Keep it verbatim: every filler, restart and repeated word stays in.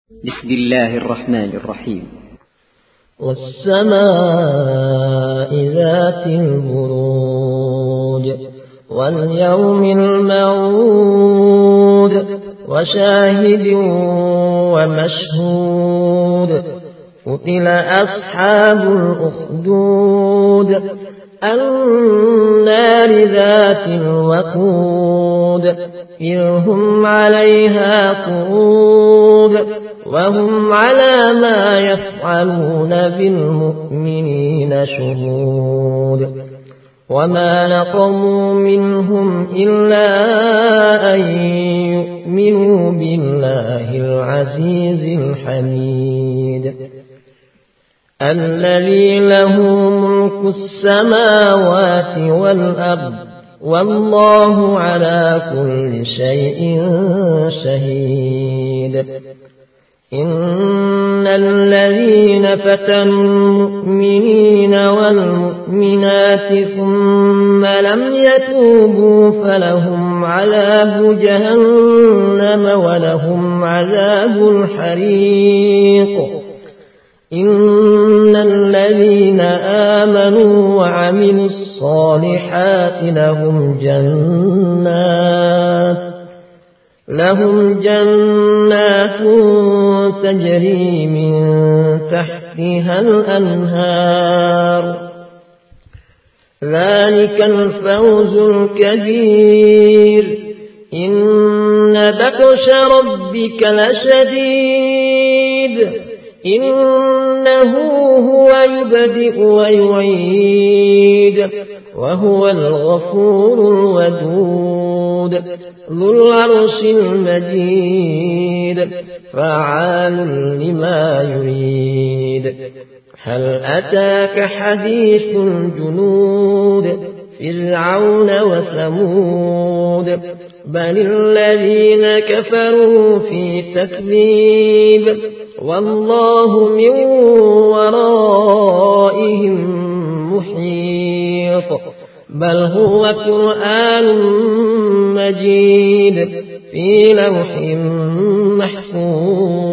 بسم الله الرحمن الرحيم. والسماء ذات البروج واليوم الموعود وشاهد ومشهود قتل أصحاب الأخدود النار ذات الوقود إذ هم عليها قعود وهم على ما يفعلون بالمؤمنين شهود وما نقموا منهم إلا أن يؤمنوا بالله العزيز الحميد الذي له ملك السماوات والأرض والله على كل شيء شهيد إن الذين فتنوا المؤمنين والمؤمنات ثم لم يتوبوا فلهم عذاب جهنم ولهم عذاب الحريق إن الذين آمنوا وعملوا الصالحات لهم جنات لهم جنات تجري من تحتها الأنهار ذلك الفوز الكبير إن بطش ربك لشديد إنه هو يبدئ ويعيد وهو الغفور الودود ذو العرش المجيد فعال لما يريد هل أتاك حديث الجنود فرعون وثمود بل الذين كفروا في تكذيب والله من ورائهم محيط بل هو قرآن مجيد في لوح محفوظ